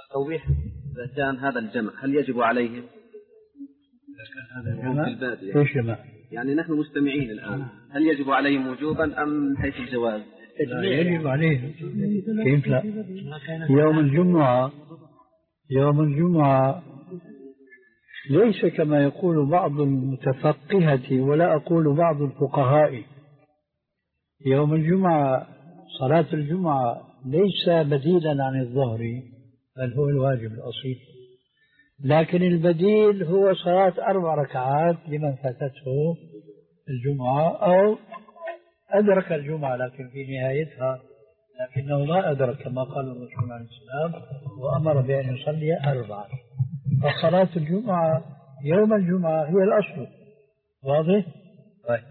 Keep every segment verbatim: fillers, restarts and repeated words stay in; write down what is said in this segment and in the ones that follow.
توضيح إذا كان هذا الجمع هل يجب عليهم؟ هذا الجمع ايش جمع؟ يعني نحن مستمعين الآن هل يجب عليهم وجوبا أم حيث الجواز؟ لا يجب عليهم. كيف لا؟ يوم الجمعة يوم الجمعة ليس كما يقول بعض المتفقهة ولا أقول بعض الفقهاء. يوم الجمعة صلاة الجمعة ليس بديلا عن الظهر بل هو الواجب الأصيل، لكن البديل هو صلاة أربع ركعات لمن فاتته الجمعة أو أدرك الجمعة لكن في نهايتها لكنه ما أدرك كما قال الرسول عليه السلام وأمر بأن يصلي أربعة. فصلاة الجمعة يوم الجمعة هي الأصل. واضح؟ طيب.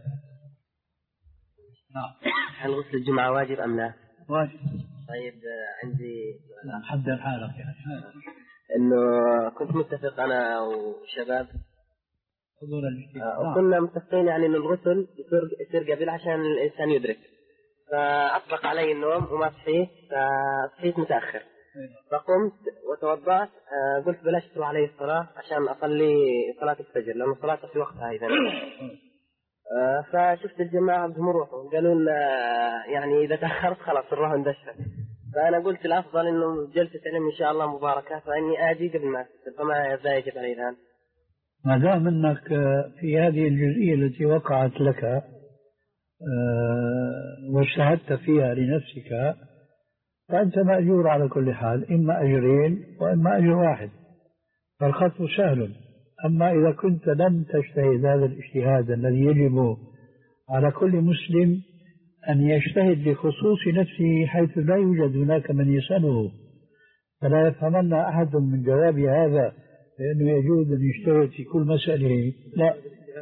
نعم. هل غسل الجمعة واجب أم لا؟ واجب. طيب عندي حدد حالك يعني. إنه كنت متفق أنا وشباب وكنا متفقين يعني إنه الغسل يصير يصير قبل عشان الإنسان يدرك، فأطبق علي النوم وما صحيت فصحيت متأخر فقمت وتوضأت، قلت بلاش تروح علي الصلاة عشان أصلي صلاة الفجر لأن الصلاة في وقتها أيضا. فشفت الجماعة بهم روحوا قالوا لنا يعني إذا تأخرت خلاص نروح ندشر، فأنا قلت الأفضل إنه جلسة علم إن شاء الله مباركة فإني آجي قبل ما أسجل، فما لا يجب علي الآن. ما دام أنك في هذه الجزئية التي وقعت لك واجتهدت فيها لنفسك فأنت مأجور على كل حال، إما أجرين وإما أجر واحد، فالخطو سهل. أما إذا كنت لم تجتهد هذا الاجتهاد الذي يجب على كل مسلم أن يجتهد لخصوص نفسه حيث لا يوجد هناك من يسأله، فلا يفهمن أحد من جواب هذا لأنه يجوز أن يجتهد في كل مسألة. لا.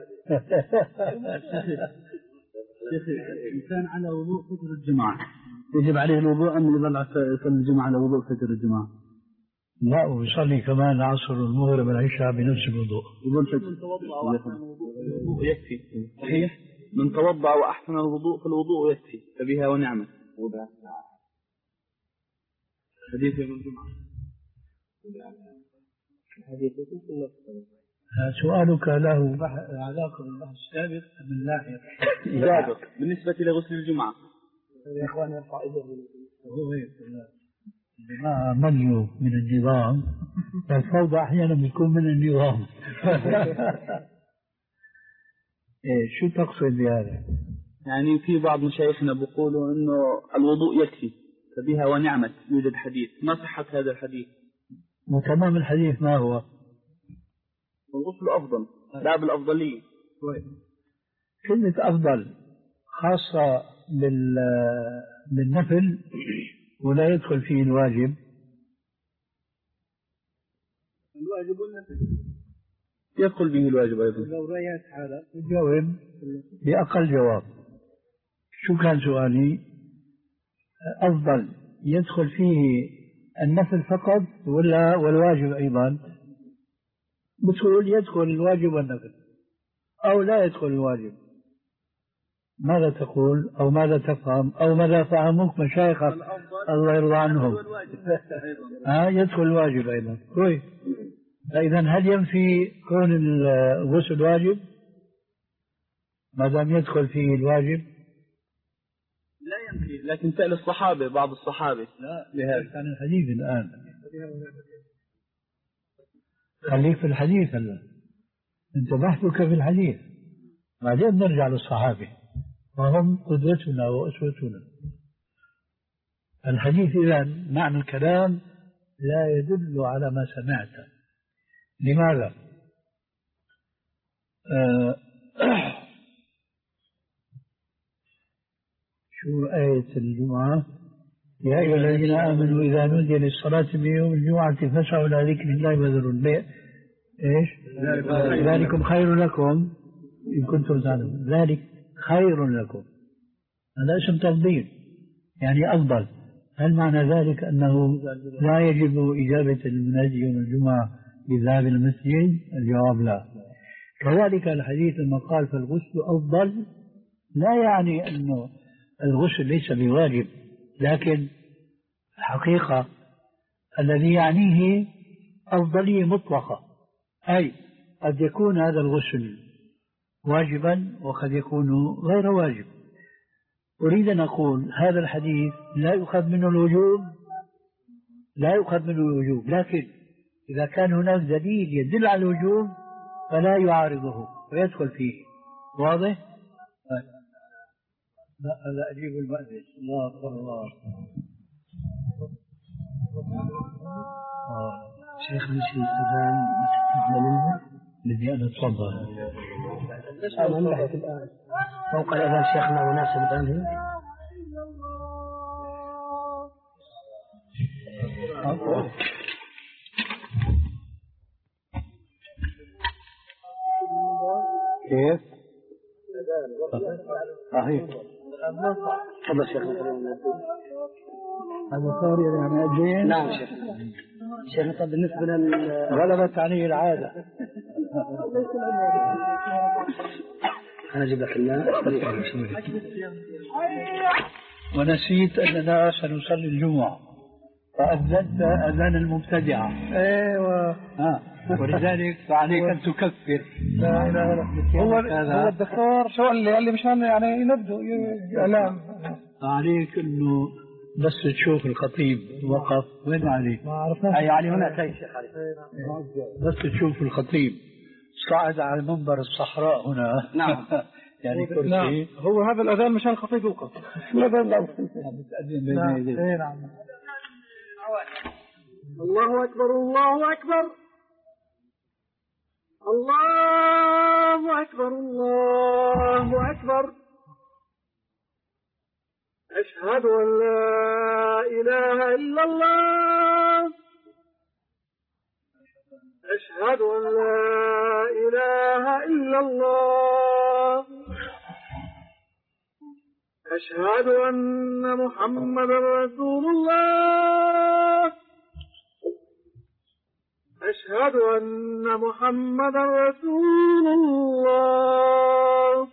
الإنسان على وضوء فجر الجمعة يجب عليه الوضوء أم يظل يصلي الجمعة على وضوء فجر الجمعة؟ لا، ويصلي كمان العصر والمغرب والعشاء بنفس الوضوء. من توضأ وأحسن الوضوء يكفي. صحيح. من توضأ وأحسن الوضوء فالوضوء يكفي فبها ونعمة. حديث يوم الجمعة. سؤالك له علاقة بالبحث السابق من ناحية سابق بالنسبة لغسل الجمعة. يا إخوان يرفع هو هيك ما مليوا من النظام، الفوضى أحيانا بيكون من النظام. إيه شو تقصد بهذا؟ يعني في بعض مشايخنا بيقولوا إنه الوضوء يكفي فبها ونعمة، يوجد حديث، ما صحة هذا الحديث؟ وتمام الحديث ما هو؟ الغسل أفضل، لا بالأفضلية. كلمة أفضل خاصة بالنفل ولا يدخل فيه الواجب. الواجب والنفل يدخل به الواجب أيضا. لو رأيت حالة تجاوب بأقل جواب. شو كان سؤالي؟ أفضل يدخل فيه النفل فقط ولا والواجب أيضا؟ بتقول يدخل الواجب والنفل أو لا يدخل الواجب. ماذا تقول أو ماذا تفهم أو ماذا فهموك مشايخك الله يرضى عنهم؟ ها يدخل الواجب أيضا. كويس. فإذا هل ينفي كون الغسل واجب ما دام يدخل فيه الواجب؟ لا ينفي، لكن سأل الصحابة بعض الصحابة. لا لهذا كان الحديث الآن. خليك في الحديث هلا، انت بحثك في الحديث بعدين نرجع للصحابة وهم قدوتنا وأسوتنا. الحديث إذا معنى الكلام لا يدل على ما سمعت. لماذا؟ آه شو آية الجمعة؟ يا أيها الذين آمنوا إذا نودي للصلاة من يوم الجمعة فاسعوا إلى ذكر الله وذروا البيع. إيش؟ ذلكم خير لكم إن كنتم تعلمون. ذلك خير لكم، هذا اسم تفضيل يعني أفضل. هل معنى ذلك أنه لا يجب إجابة المنادي يوم الجمعة بذهاب المسجد؟ الجواب لا. كذلك الحديث لما قال فالغسل أفضل لا يعني أنه الغسل ليس بواجب، لكن الحقيقة الذي يعنيه أفضلية مطلقة، أي قد يكون هذا الغسل واجبا وقد يكون غير واجب. أريد أن أقول هذا الحديث لا يؤخذ منه الوجوب، لا يؤخذ منه الوجوب، لكن إذا كان هناك دليل يدل على الوجوب فلا يعارضه ويدخل فيه. واضح؟ لا لا أجيب المأذن. الله أكبر الله أكبر. شيخ نسي الأذان نستفيد منه بدي أنا أتفضل. أنا نبحث الآن فوق الأذان شيخنا مناسب الآن هي كيف؟ صحيح. تفضل شيخنا. هذا صار يعني أجين؟ نعم شيخنا. شيخنا طب بالنسبة لل غلبت عليه العادة. أنا أجيب لك الماء. ونسيت أننا سنصلي الجمعة فأذنت أذان المبتدعة. أيوة. ها. ولذلك فعليك أن تكفر. لا لا لا. هو هو الدكتور شو قال لي؟ قال لي مشان يعني ينبذوا إعلام. عليك إنه بس تشوف الخطيب وقف وين عليه؟ ما عرفنا. أي علي هنا كيف شيخ علي؟ بس تشوف الخطيب صعد على منبر الصحراء هنا. نعم. يعني كرسي. نعم. هو هذا الأذان مشان الخطيب يوقف. الأذان لا. بتأذن بين يديه. نعم. الله أكبر الله أكبر الله أكبر الله أكبر أشهد أن لا إله إلا الله أشهد أن لا إله إلا الله أشهد أن محمدا رسول الله أشهد أن محمدا رسول الله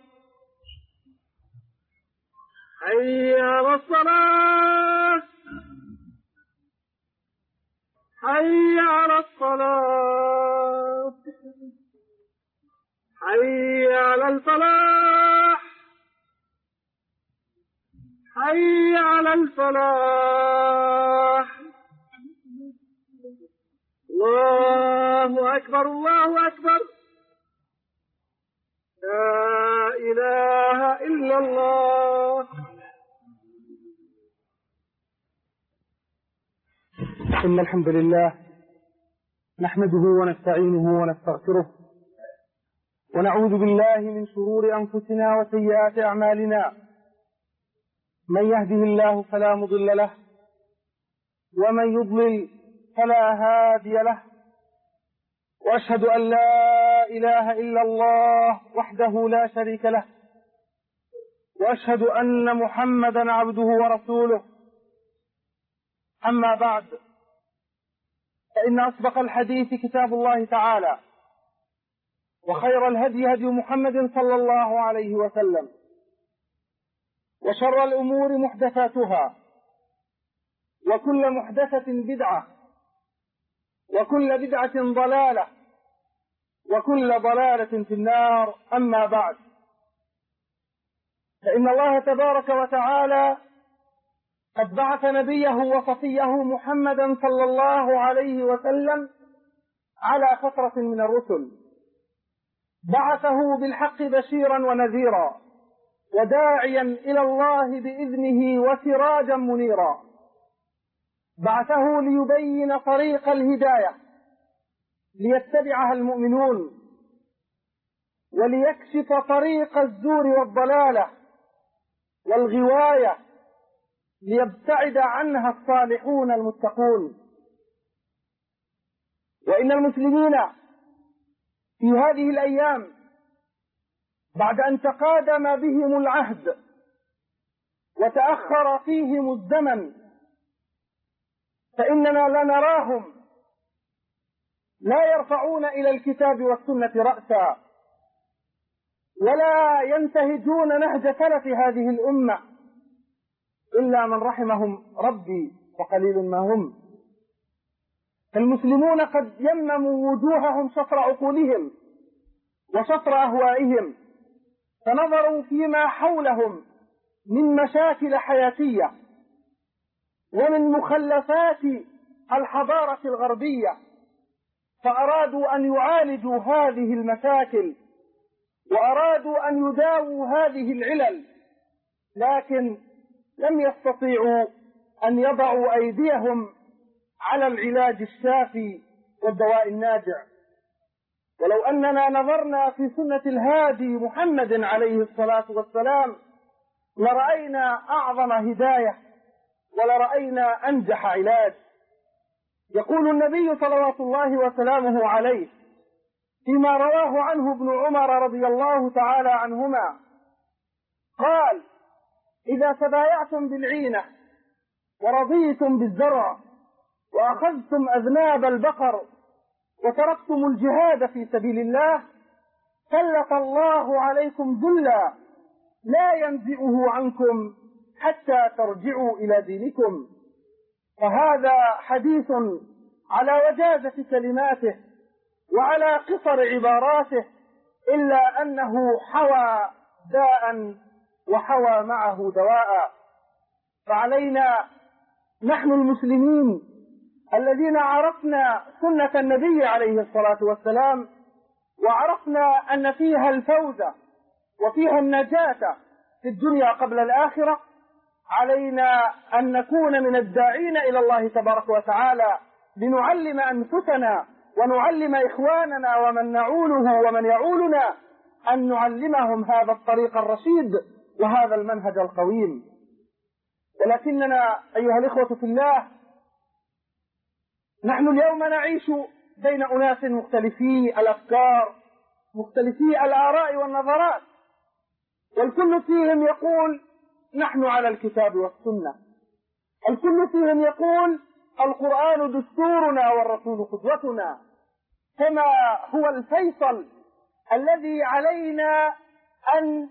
حي على الصلاة حي على الصلاة حي على الفلاح حي على الفلاح الله أكبر الله أكبر لا إله إلا الله. إن الحمد لله نحمده ونستعينه ونستغفره ونعوذ بالله من شرور أنفسنا وسيئات أعمالنا. من يهده الله فلا مضل له ومن يضلل فلا هادي له وأشهد أن لا إله إلا الله وحده لا شريك له وأشهد أن محمدا عبده ورسوله. أما بعد، فإن أصدق الحديث كتاب الله تعالى وخير الهدي هدي محمد صلى الله عليه وسلم وشر الأمور محدثاتها وكل محدثة بدعة وكل بدعة ضلالة وكل ضلالة في النار. أما بعد، فإن الله تبارك وتعالى قد بعث نبيه وصفيه محمدا صلى الله عليه وسلم على فترة من الرسل، بعثه بالحق بشيرا ونذيرا وداعيا إلى الله بإذنه وسراجا منيرا. بعثه ليبين طريق الهداية ليتبعها المؤمنون وليكشف طريق الزور والضلالة والغواية ليبتعد عنها الصالحون المتقون. وإن المسلمين في هذه الأيام بعد أن تقادم بهم العهد وتأخر فيهم الزمن، فإننا لنراهم لا يرفعون إلى الكتاب والسنة رأسا ولا ينتهجون نهج سلف هذه الأمة إلا من رحمهم ربي وقليل ما هم. فالمسلمون قد يمموا وجوههم شطر عقولهم وشطر أهوائهم، فنظروا فيما حولهم من مشاكل حياتية ومن مخلفات الحضارة الغربية، فأرادوا أن يعالجوا هذه المشاكل وأرادوا أن يداووا هذه العلل، لكن لم يستطيعوا أن يضعوا أيديهم على العلاج الشافي والدواء الناجع. ولو أننا نظرنا في سنة الهادي محمد عليه الصلاة والسلام لرأينا أعظم هداية ولرأينا أنجح علاج. يقول النبي صلوات الله وسلامه عليه فيما رواه عنه ابن عمر رضي الله تعالى عنهما قال: إذا تبايعتم بالعينة ورضيتم بالزرع وأخذتم أذناب البقر وتركتم الجهاد في سبيل الله سلط الله عليكم ذلا لا ينزئه عنكم حتى ترجعوا إلى دينكم. فهذا حديث على وجازة كلماته وعلى قصر عباراته، إلا أنه حوى داء وحوى معه دواء. فعلينا نحن المسلمين الذين عرفنا سنة النبي عليه الصلاة والسلام وعرفنا أن فيها الفوز وفيها النجاة في الدنيا قبل الآخرة، علينا أن نكون من الداعين إلى الله تبارك وتعالى لنعلم أنفسنا ونعلم إخواننا ومن نعوله ومن يعولنا أن نعلمهم هذا الطريق الرشيد وهذا المنهج القويم. ولكننا أيها الإخوة في الله نحن اليوم نعيش بين أناس مختلفي الأفكار مختلفي الآراء والنظرات، والكل فيهم يقول نحن على الكتاب والسنة، الكل فيهم يقول القرآن دستورنا والرسول قدوتنا. فما هو الفيصل الذي علينا أن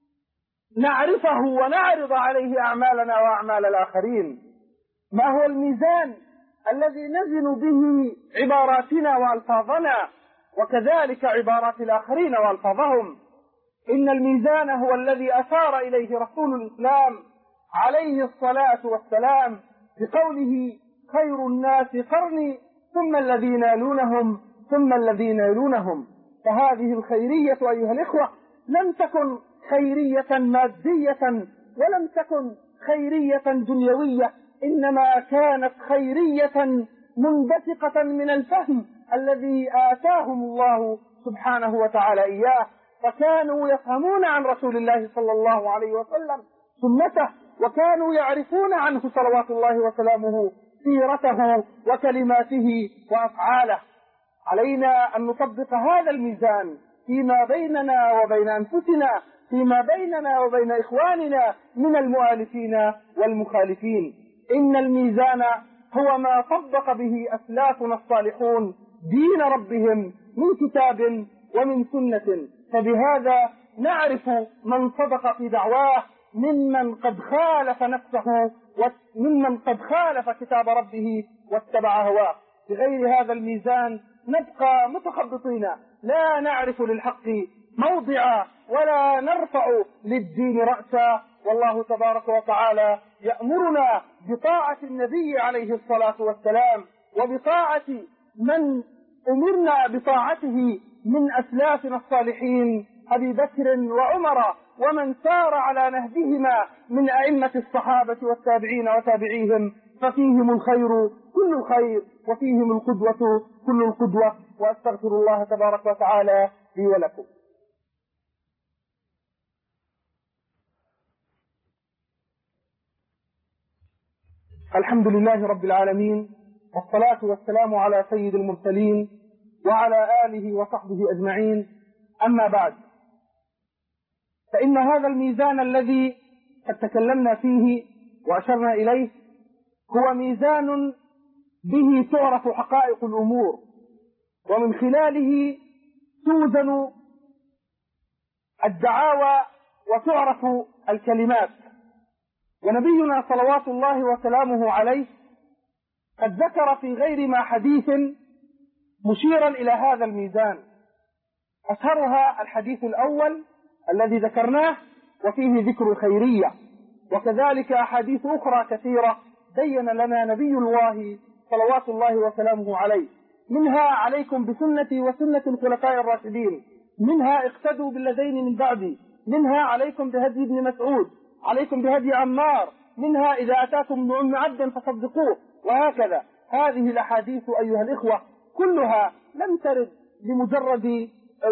نعرفه ونعرض عليه أعمالنا وأعمال الآخرين؟ ما هو الميزان الذي نزن به عباراتنا وألفاظنا وكذلك عبارات الآخرين وألفاظهم؟ إن الميزان هو الذي أشار إليه رسول الإسلام عليه الصلاة والسلام بقوله: خير الناس قرني ثم الذين يلونهم ثم الذين يلونهم. فهذه الخيرية أيها الإخوة لم تكن خيرية مادية ولم تكن خيرية دنيوية، إنما كانت خيرية منبثقة من الفهم الذي آتاهم الله سبحانه وتعالى إياه، فكانوا يفهمون عن رسول الله صلى الله عليه وسلم سنته، وكانوا يعرفون عنه صلوات الله وسلامه سيرته وكلماته وأفعاله. علينا أن نطبق هذا الميزان فيما بيننا وبين أنفسنا، فيما بيننا وبين إخواننا من المؤالفين والمخالفين. إن الميزان هو ما طبق به أسلافنا الصالحون دين ربهم من كتاب ومن سنة، فبهذا نعرف من صدق في دعواه ممن قد خالف نفسه وممن قد خالف كتاب ربه واتبع هواه. بغير هذا الميزان نبقى متخبطين لا نعرف للحق موضعا ولا نرفع للدين رأسا. والله تبارك وتعالى يأمرنا بطاعة النبي عليه الصلاة والسلام وبطاعة من أمرنا بطاعته من أسلافنا الصالحين أبي بكر وعمر ومن سار على نهجهما من أئمة الصحابة والتابعين وتابعيهم، ففيهم الخير كل الخير وفيهم القدوة كل القدوة. وأستغفر الله تبارك وتعالى لي ولكم. الحمد لله رب العالمين، والصلاة والسلام على سيد المرسلين وعلى آله وصحبه أجمعين. أما بعد، فإن هذا الميزان الذي قد تكلمنا فيه وأشرنا إليه هو ميزان به تعرف حقائق الأمور، ومن خلاله توزن الدعاوى وتعرف الكلمات. ونبينا صلوات الله وسلامه عليه قد ذكر في غير ما حديث مشيرا إلى هذا الميزان، أشهرها الحديث الأول الذي ذكرناه وفيه ذكر الخيرية، وكذلك أحاديث أخرى كثيرة بين لنا نبي الله صلوات الله وسلامه عليه، منها عليكم بسنتي وسنة الخلفاء الراشدين، منها اقتدوا بالذين من بعدي، منها عليكم بهدي ابن مسعود، عليكم بهدي عمار، منها إذا أتاكم ابن أم عبد فصدقوه، وهكذا. هذه الأحاديث أيها الإخوة كلها لم ترد لمجرد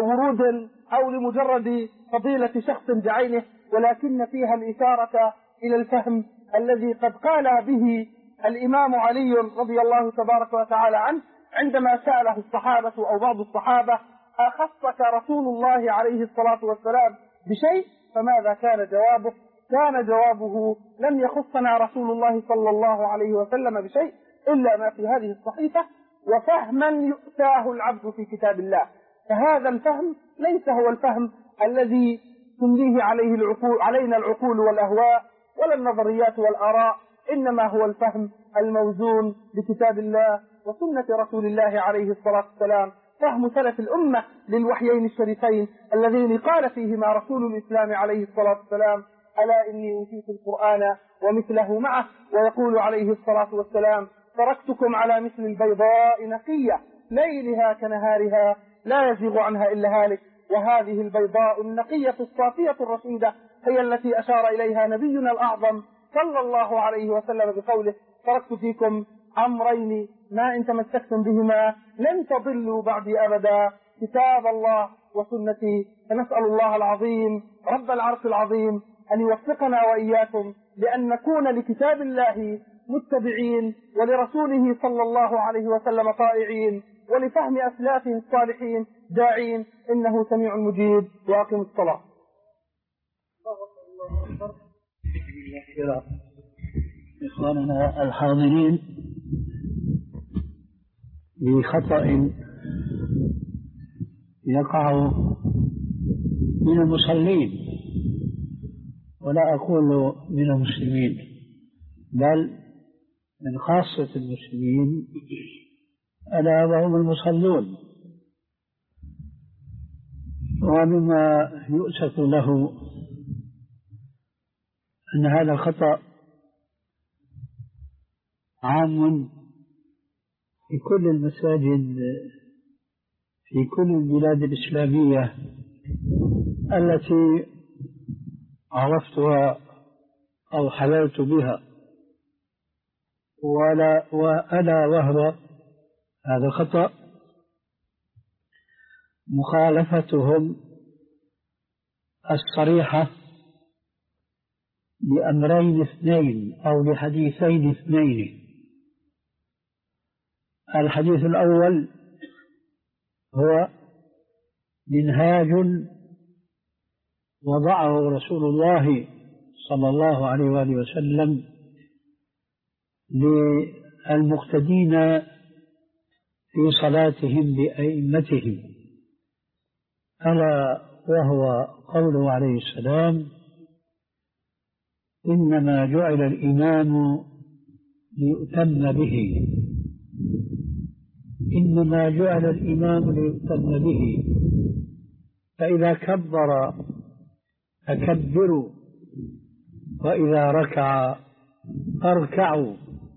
ورود أو لمجرد فضيلة شخص بعينه، ولكن فيها الإشارة إلى الفهم الذي قد قال به الإمام علي رضي الله تبارك وتعالى عنه عندما سأله الصحابة أو بعض الصحابة: أخصك رسول الله عليه الصلاة والسلام بشيء؟ فماذا كان جوابه؟ كان جوابه: لم يخصنا رسول الله صلى الله عليه وسلم بشيء إلا ما في هذه الصحيفة وفهما يؤتاه العبد في كتاب الله. فهذا الفهم ليس هو الفهم الذي تمليه عليه العقول علينا العقول والأهواء ولا النظريات والآراء، إنما هو الفهم الموزون بكتاب الله وسنة رسول الله عليه الصلاة والسلام، فهم سلف الأمة للوحيين الشريفين اللذين قال فيهما رسول الإسلام عليه الصلاة والسلام: ألا إني أوتيت القرآن ومثله معه. ويقول عليه الصلاة والسلام: تركتكم على مثل البيضاء نقية ليلها كنهارها لا يزيغ عنها إلا هالك. وهذه البيضاء النقية الصافية الرشيدة هي التي أشار إليها نبينا الأعظم صلى الله عليه وسلم بقوله: تركت فيكم أمرين ما إن تمسكتم بهما لن تضلوا بعدي أبدا، كتاب الله وسنتي. فنسأل الله العظيم رب العرش العظيم أن يوفقنا وإياكم لأن نكون لكتاب الله متبعين ولرسوله صلى الله عليه وسلم طائعين ولفهم أسلافه الصالحين داعين، إنه سميع مجيب. وأقم الصلاة. إخواننا الحاضرين، بخطأ يقع من المصلين، ولا أقول من المسلمين بل من خاصة المسلمين، ألا وهم المصلون. ومما يؤسف له أن هذا الخطأ عام في كل المساجد في كل البلاد الإسلامية التي عرفتها أو حللت بها، ولا وألا وهو هذا خطأ مخالفتهم الصريحة لأمرين اثنين أو لحديثين اثنين. الحديث الأول هو منهاج وضعه رسول الله صلى الله عليه وآله وسلم للمقتدين في صلاتهم بأئمتهم، ألا وهو قوله عليه السلام: إنما جعل الإمام ليؤتم به إنما جعل الإمام ليؤتم به فإذا كبر فكبروا وإذا ركع فاركعوا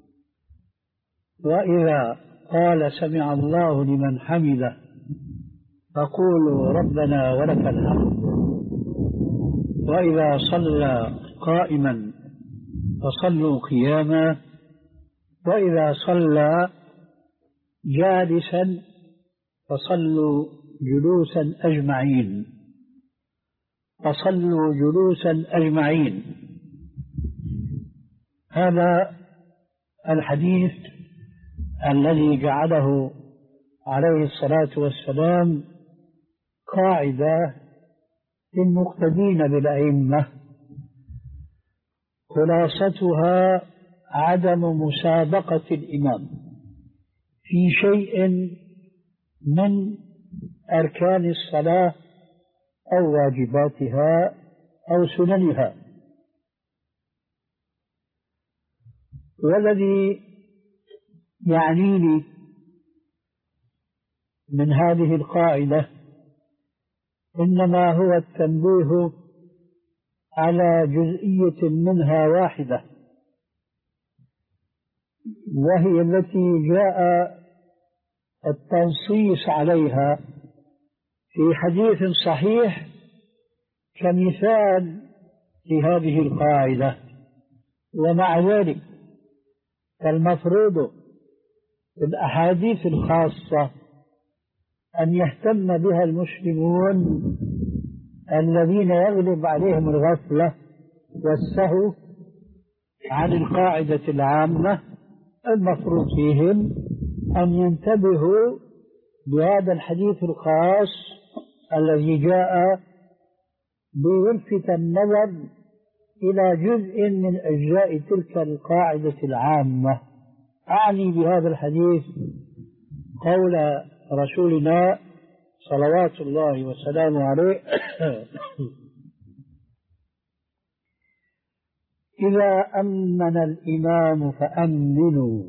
وإذا قال سمع الله لمن حمده فقولوا ربنا ولك الحمد وإذا صلى قائما فصلوا قياما وإذا صلى جالسا فصلوا جلوسا أجمعين فصلوا جلوسا أجمعين. هذا الحديث الذي جعله عليه الصلاة والسلام قاعدة للمقتدين بالأئمة، خلاصتها عدم مسابقة الإمام في شيء من أركان الصلاة أو واجباتها أو سننها. والذي يعنيني من هذه القاعدة إنما هو التنبيه على جزئية منها واحدة، وهي التي جاء التنصيص عليها في حديث صحيح كمثال لهذه القاعدة. ومع ذلك فالمفروض في الأحاديث الخاصة أن يهتم بها المسلمون الذين يغلب عليهم الغفلة والسهو عن القاعدة العامة. المفروض فيهم أن ينتبهوا بهذا الحديث الخاص الذي جاء بيلفت النظر إلى جزء من أجزاء تلك القاعدة العامة. أعني بهذا الحديث قول رسولنا صلوات الله وسلامه عليه: إذا أمن الإمام فأمنوا،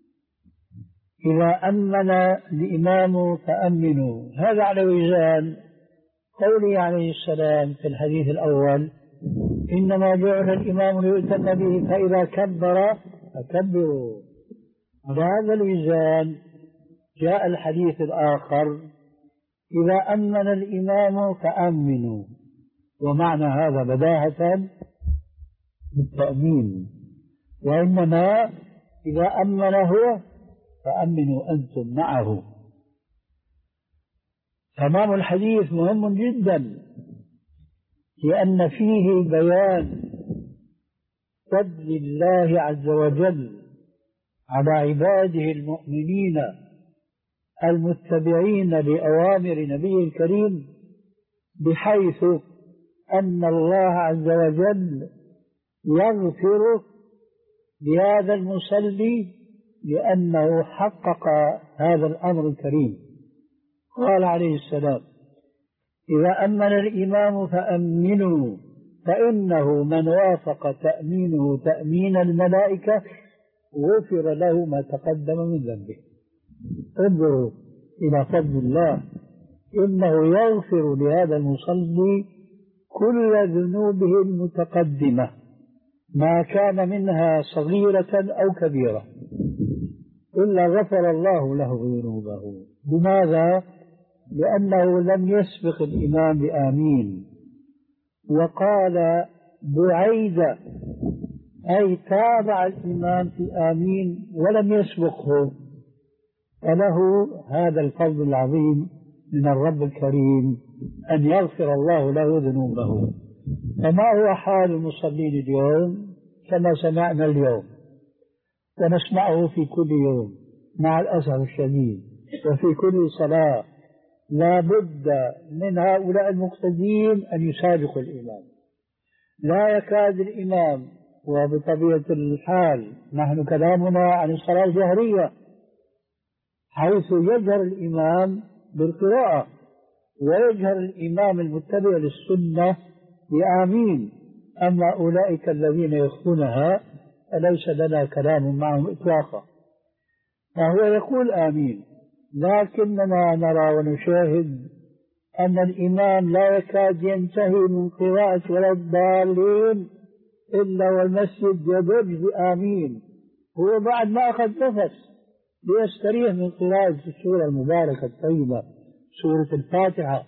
إذا أمن الإمام فأمنوا. هذا على وزان قوله عليه السلام في الحديث الأول: إنما جعل الإمام ليؤتم به فإذا كبر فكبروا. على هذا الوزان جاء الحديث الآخر: إذا أمن الإمام فأمنوا. ومعنى هذا بداهة بالتأمين، وإنما إذا أمن هو فأمنوا أنتم معه. تمام الحديث مهم جدا، لأن فيه بيان فضل الله عز وجل على عباده المؤمنين المتبعين لأوامر نبيه الكريم، بحيث أن الله عز وجل يغفر لهذا المصلي لأنه حقق هذا الأمر الكريم. قال عليه السلام: إذا أمن الإمام فأمنوا، فإنه من وافق تأمينه تأمين الملائكة غفر له ما تقدم من ذنبه. انظروا إلى فضل الله، إنه يغفر لهذا المصلي كل ذنوبه المتقدمة ما كان منها صغيرة أو كبيرة، إلا غفر الله له ذنوبه. لماذا؟ لأنه لم يسبق الإمام بآمين، وقال بعيدة، أي تابع الإمام في آمين ولم يسبقه، فله هذا الفضل العظيم من الرب الكريم أن يغفر الله له ذنوبه. فما هو حال المصلين اليوم؟ كما سمعنا اليوم ونسمعه في كل يوم مع الأسف الشديد، وفي كل صلاة لا بد من هؤلاء المقتدين أن يسابقوا الإمام. لا يكاد الإمام، وبطبيعة الحال نحن كلامنا عن الصلاة الجهرية، حيث يجهر الإمام بالقراءة ويجهر الإمام المتبع للسنة بآمين. أما أولئك الذين يخفونها فليس لنا كلام معهم إطلاقا، فهو يقول آمين، لكننا نرى ونشاهد أن الإمام لا يكاد ينتهي من قراءة ولا الضالين إلا والمسجد يضج بآمين، هو بعد ما أخذ نفس ليستريح من قراءة السورة المباركة الطيبة سورة الفاتحة.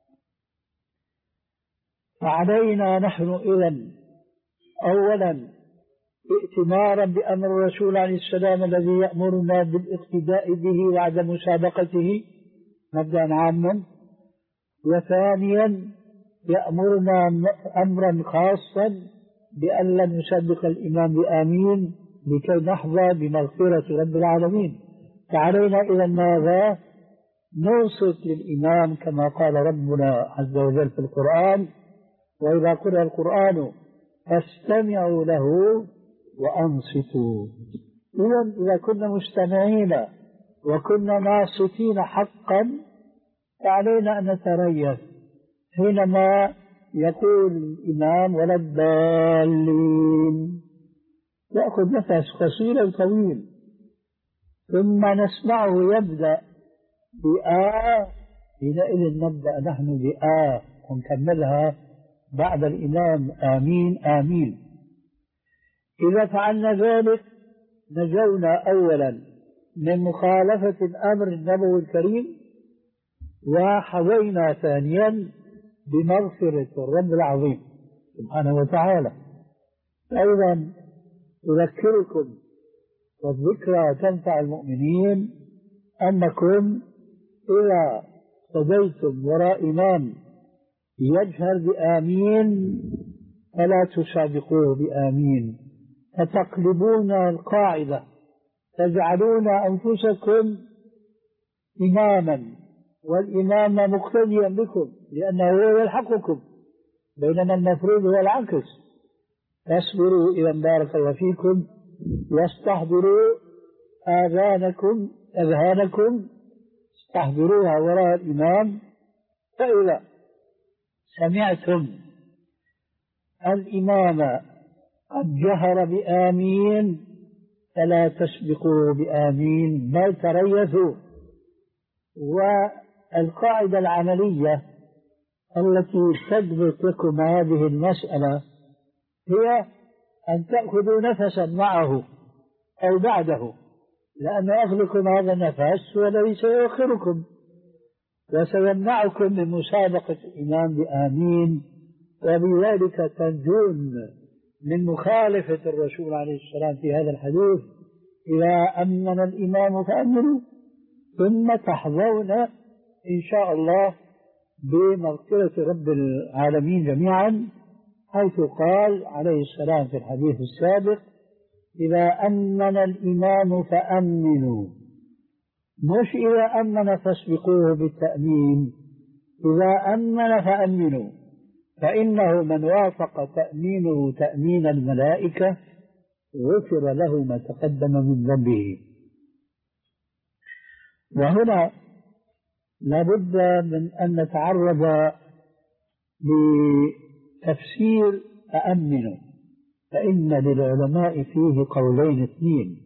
فعلينا نحن إذن أولا ائتمارا بأمر الرسول عليه السلام الذي يأمرنا بالاقتداء به وعدم مسابقته مبدأ عاما، وثانيا يأمرنا أمرا خاصا بأن لا نسبق الإمام بآمين لكي نحظى بمغفرة رب العالمين. فعلينا إذا ماذا؟ ننصت للإمام كما قال ربنا عز وجل في القرآن: وإذا قرأ القرآن فاستمعوا له وأنصتوا. إذن إذا كنا مستمعين وكنا ناصتين حقا فعلينا أن نتريث حينما يقول الإمام ولا الضالين، يأخذ نفس قصير طويل ثم نسمعه يبدأ بآ، حينئذ نبدأ نحن بآ ونكملها بعد الإمام آمين آمين. إذا فعلنا ذلك نجونا أولا من مخالفة الأمر النبوي الكريم، وحظينا ثانيا بمغفرة الرب العظيم سبحانه وتعالى. أيضا أذكركم والذكرى تنفع المؤمنين أنكم إذا صديتم وراء إمام يجهر بآمين فلا تسابقوه بآمين، فتقلبون القاعدة، تجعلون أنفسكم إماما والإمام مقتديا بكم لأنه هو يلحقكم، بينما المفروض هو العكس. فاصبروا إذا بارك الله فيكم واستحضروا آذانكم أذهانكم، استحضروها وراء الإمام. فإذا سمعتم الإمام قد جهر بآمين فلا تسبقوا بآمين بل تريثوا. والقاعدة العملية التي تضبط لكم هذه المسألة هي أن تأخذوا نفسا معه أو بعده، لأن أخذكم هذا النفس هو الذي سيؤخركم وسيمنعكم من مسابقة الإمام بآمين، وبذلك تنجون من مخالفة الرسول عليه السلام في هذا الحديث: إذا أمن الإمام فأمنوا، ثم تحظون إن شاء الله بمغفرة رب العالمين جميعا، حيث قال عليه السلام في الحديث السابق: إذا أمن الإمام فأمنوا، مش إذا أمن فاسبقوه بالتأمين، إذا أمن فأمنوا، فإنه من وافق تأمينه تأمين الملائكة غفر له ما تقدم من ذنبه. وهنا لابد من أن نتعرض لتفسير أأمنوا، فإن للعلماء فيه قولين اثنين.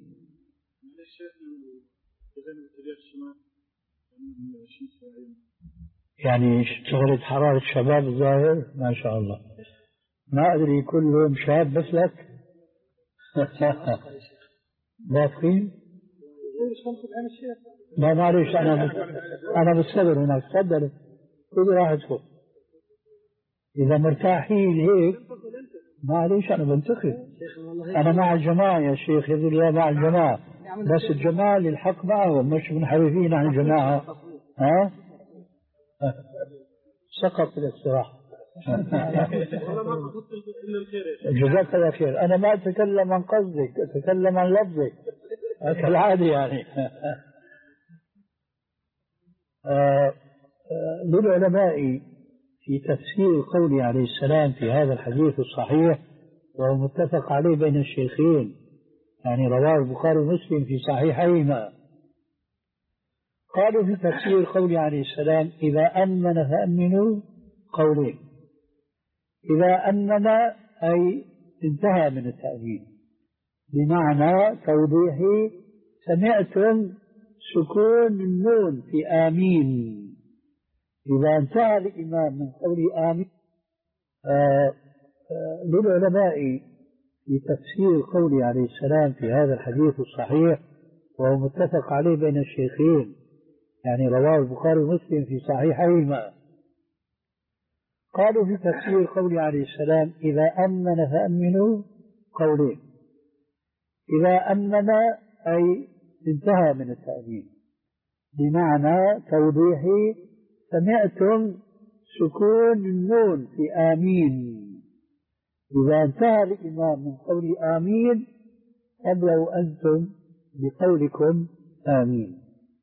يعني شغلة حرارة شباب الظاهر ما شاء الله، ما أدري كلهم شاب مثلك موافقين؟ ما معلش أنا أنا بالصبر هناك، تفضل كل واحد فوق إذا مرتاحين هيك. معلش أنا بنتخب، أنا مع الجماعة يا شيخ، يقول يا مع الجماعة، بس الجماعة للحق معهم مش منحرفين عن الجماعة. ها سقط الاقتراح. جزاك الله خير. أنا ما أتكلم عن قصدك، أتكلم عن لفظك كالعادة يعني. آه آه للعلماء في تفسير قوله عليه السلام في هذا الحديث الصحيح وهو متفق عليه بين الشيخين، يعني رواه البخاري ومسلم في صحيحيهما، قالوا في تفسير قوله عليه السلام: إذا أمن فأمنوا، قولين: إذا أمن أي انتهى من التأمين، بمعنى توضيحي: سمعتم سكون النون في آمين، إذا انتهى الإمام من قول آمين. آه آه للعلماء في تفسير قوله عليه السلام في هذا الحديث الصحيح وهو متفق عليه بين الشيخين، يعني رواه البخاري ومسلم في صحيحيهما، قالوا في تفسير قوله عليه السلام: إذا أمن فأمنوا، قولين: إذا أمن أي انتهى من التأمين، بمعنى توضيحي: سمعتم سكون النون في آمين، إذا انتهى الإمام من قول آمين فابدأوا أنتم بقولكم آمين.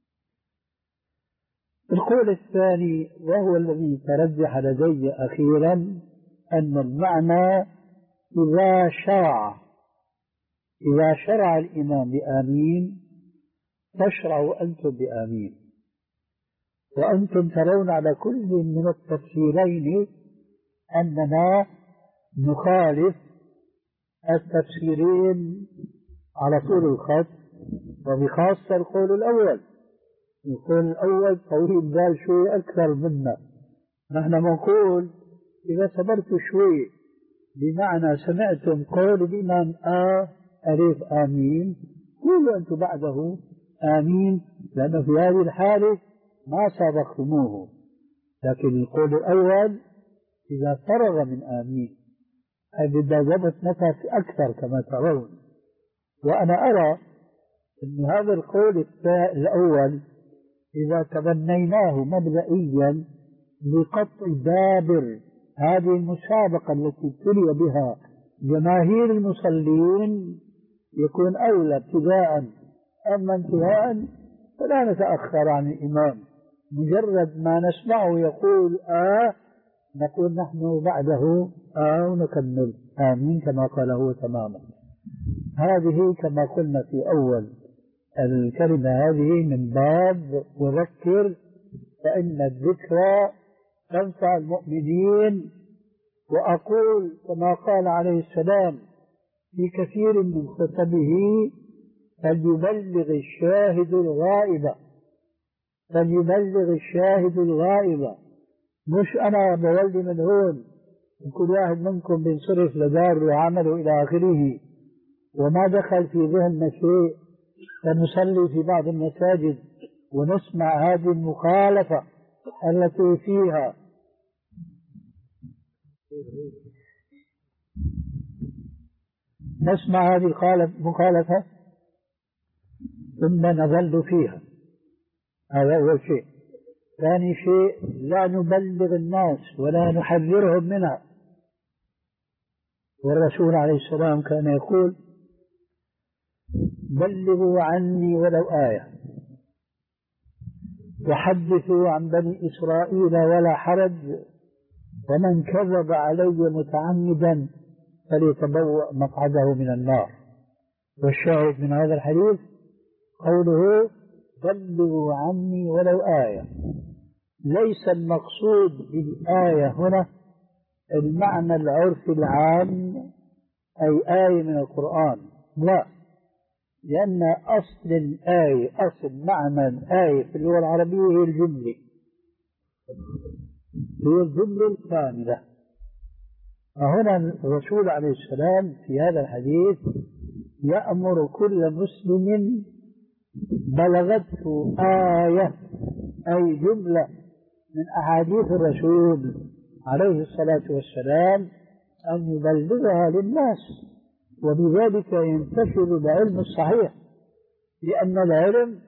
القول الثاني وهو الذي ترجح لدي أخيرا أن المعنى إذا شرع إذا شرع الإمام بآمين تشرعوا أنتم بآمين، وأنتم ترون على كل من التفسيرين أننا نخالف التفسيرين على طول الخط وبخاصة القول الأول. القول الأول طويل بال شوي أكثر منا. نحن نقول إذا صبرت شوي بمعنى سمعتم قول الإمام آ ألف آمين قولوا أنتم بعده آمين، لأنه في هذه الحالة ما سابقتموه. لكن القول الأول إذا فرغ من آمين أي بدأ ضبط نفس أكثر كما ترون. وأنا أرى أن هذا القول الأول إذا تبنيناه مبدئيا لقطع دابر هذه المسابقة التي ابتلي بها جماهير المصلين يكون أولى ابتداء. أما انتهاء فلا نتأخر عن الإمام، مجرد ما نسمعه يقول آه نقول نحن بعده آه ونكمل آمين كما قال هو تماما. هذه كما قلنا في أول الكلمة هذه من باب وذكر فإن الذكرى تنفع المؤمنين. وأقول كما قال عليه السلام في كثير من خطبه فليبلغ الشاهد الغائب، فليبلغ الشاهد الغائب. مش أنا بولي من هون كل واحد منكم بينصرف لدار وعمله إلى آخره وما دخل في ذهننا شيء فنصلي في بعض المساجد ونسمع هذه المخالفة التي فيها نسمع هذه المخالفة ثم نظل فيها. هذا أول شيء. ثاني شيء لا نبلغ الناس ولا نحذرهم منها. والرسول عليه السلام كان يقول بلغوا عني ولو آية وحدثوا عن بني إسرائيل ولا حرج ومن كذب علي متعمدا فليتبوأ مقعده من النار. والشاهد من هذا الحديث قوله بلغوا عني ولو آية. ليس المقصود بالآية هنا المعنى العرفي العام أي آية من القرآن، لا، لأن أصل الآية أصل معنى الآية في اللغة العربية هي الجملة، هي الجملة الكاملة. فهنا الرسول عليه السلام في هذا الحديث يأمر كل مسلم بلغته آية أي جملة من أحاديث الرسول عليه الصلاة والسلام أن يبلغها للناس، وبذلك ينتشر العلم الصحيح. لأن العلم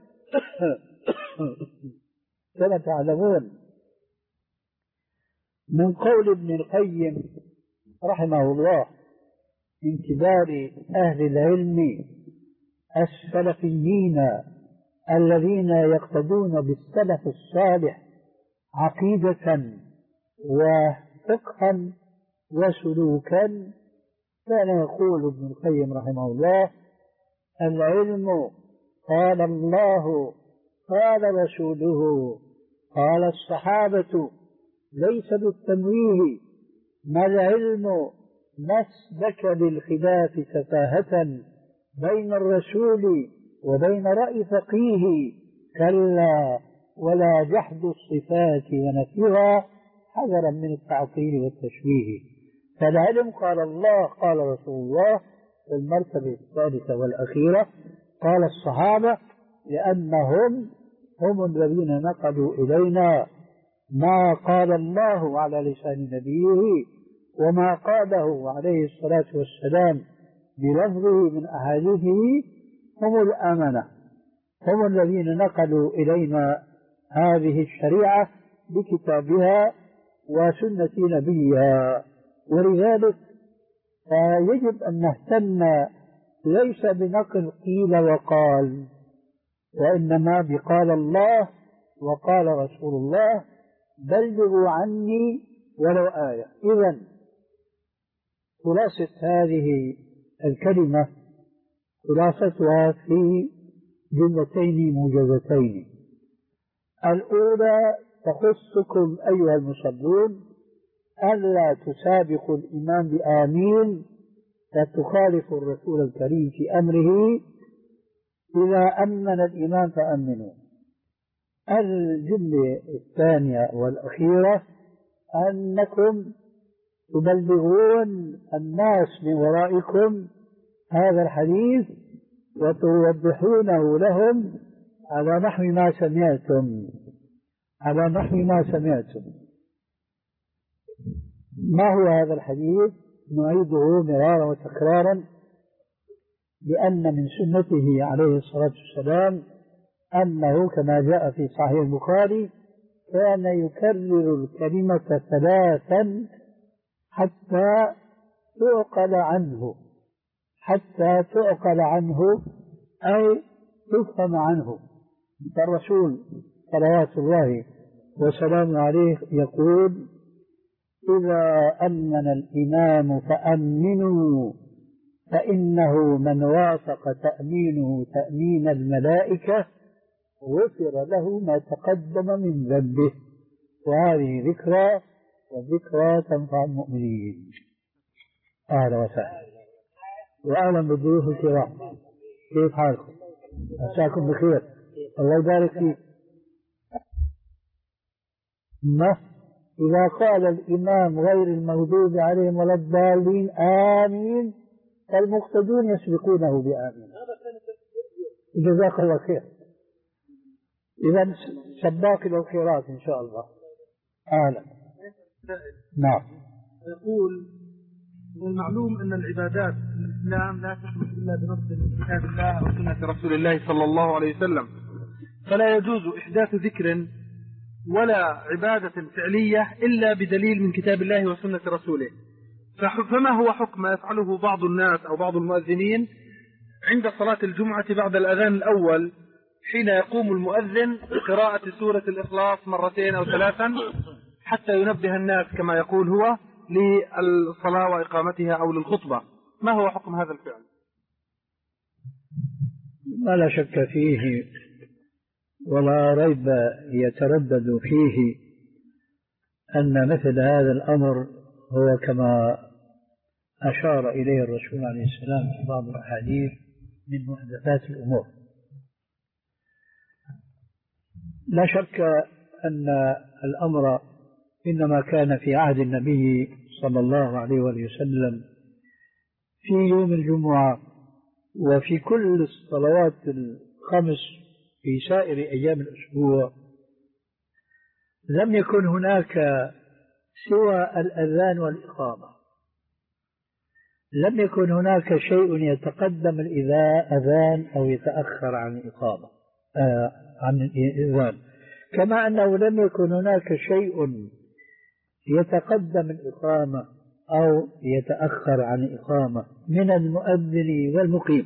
كما تعلمون من قول ابن القيم رحمه الله من كبار أهل العلم السلفيين الذين يقتدون بالسلف الصالح عقيدة وفقها وسلوكا. كان يقول ابن القيم رحمه الله العلم قال الله قال رسوله قال الصحابة ليس بالتمويه، ما العلم مسبك للخلاف سفاهة بين الرسول وبين رأي فقيه، كلا ولا جحد الصفات ونفيها حذرا من التعطيل والتشبيه. فالعلم قال الله قال رسول الله في المرتبة الثالثة والأخيرة قال الصحابة، لأنهم هم الذين نقلوا إلينا ما قال الله على لسان نبيه وما قاله عليه الصلاة والسلام بلفظه من أحاديثه. هم الأمنة، هم الذين نقلوا إلينا هذه الشريعة بكتابها وسنة نبيها. ولذلك فيجب أن نهتم ليس بنقل قيل وقال، وإنما بقال الله وقال رسول الله بلغوا عني ولو آية. إذن خلاصة هذه الكلمة خلاصتها في جملتين موجزتين. الأولى تخصكم أيها المصلون ألا تسابقوا الإمام بآمين فتخالف الرسول الكريم في أمره إذا أمن الإمام فأمنوا. الجملة الثانية والأخيرة أنكم تبلغون الناس من ورائكم هذا الحديث وتوضحونه لهم على نحو ما سمعتم على نحو ما سمعتم. ما هو هذا الحديث؟ نعيده مرارا وتكرارا، لأن من سنته عليه الصلاة والسلام أنه كما جاء في صحيح البخاري كان يكرر الكلمة ثلاثا حتى تعقل عنه حتى تعقل عنه أي تفهم عنه. فالرسول صلوات الله وسلامه عليه يقول: إذا أمن الإمام فأمنوا، فإنه من وافق تأمينه تأمين الملائكة غفر له ما تقدم من ذنبه. وهذه ذكرى، والذكرى تنفع المؤمنين. أهلا وسهلا وأهلا بالضيوف الكرام. كيف حالكم؟ عساكم بخير، الله يبارك فيك. ما إذا قال الإمام غير المغضوب عليهم ولا الضالين آمين فالمقتدون يسبقونه بآمين. جزاك الله خير. إذا سباق إلى الخيرات إن شاء الله. أهلا. نعم. يقول: والمعلوم أن العبادات في الإسلام لا تثبت إلا بنص من كتاب الله وسنة رسول الله صلى الله عليه وسلم، فلا يجوز إحداث ذكر ولا عبادة فعلية إلا بدليل من كتاب الله وسنة رسوله. فما هو حكم ما يفعله بعض الناس أو بعض المؤذنين عند صلاة الجمعة بعد الأذان الأول، حين يقوم المؤذن بقراءة سورة الإخلاص مرتين أو ثلاثا حتى ينبه الناس كما يقول هو للصلاة وإقامتها أو للخطبة؟ ما هو حكم هذا الفعل؟ ما لا شك فيه ولا ريب يتردد فيه أن مثل هذا الأمر هو كما أشار إليه الرسول عليه السلام في بعض الأحاديث من محدثات الأمور. لا شك أن الأمر إنما كان في عهد النبي صلى الله عليه وسلم في يوم الجمعة وفي كل الصلوات الخمس في سائر أيام الأسبوع. لم يكن هناك سوى الأذان والإقامة، لم يكن هناك شيء يتقدم الأذان أو يتأخر عن الإقامة آه عن الأذان، كما أنه لم يكن هناك شيء يتقدم الإقامة أو يتأخر عن الإقامة من المؤذن والمقيم.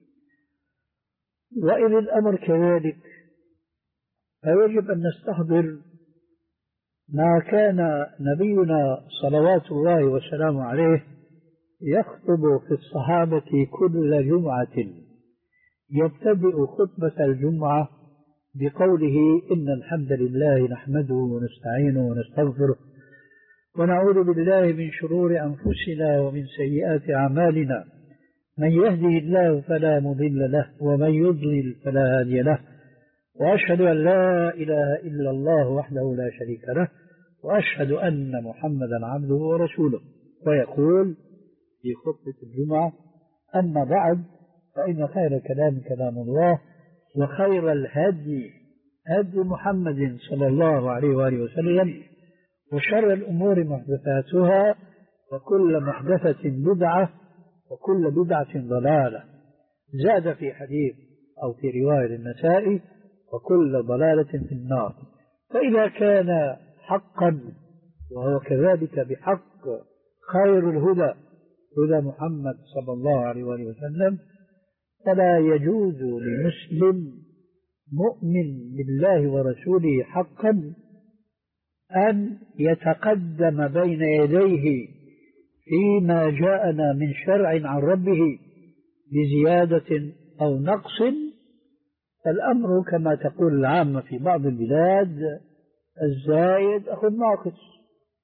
وإن الأمر كذلك فيجب أن نستحضر ما كان نبينا صلوات الله وسلامه عليه يخطب في الصحابة كل جمعة، يبتدئ خطبة الجمعة بقوله: إن الحمد لله نحمده ونستعينه ونستغفره ونعوذ بالله من شرور أنفسنا ومن سيئات أعمالنا، من يهده الله فلا مضل له ومن يضلل فلا هادي له، وأشهد أن لا إله إلا الله وحده لا شريك له، وأشهد أن محمدا عبده ورسوله. ويقول في خطبة الجمعة: أما بعد، فإن خير كلام كلام الله، وخير الهدي هدي محمد صلى الله عليه وآله وسلم، وشر الأمور محدثاتها، وكل محدثة بدعة، وكل بدعة ضلالة. زاد في حديث أو في رواية النسائي: وكل ضلالة في النار. فإذا كان حقا وهو كذلك بحق خير الهدى هدى محمد صلى الله عليه وآله وسلم، فلا يجوز لمسلم مؤمن بالله ورسوله حقا أن يتقدم بين يديه فيما جاءنا من شرع عن ربه بزيادة أو نقص. الأمر كما تقول العامة في بعض البلاد: الزايد أخذ ناقص،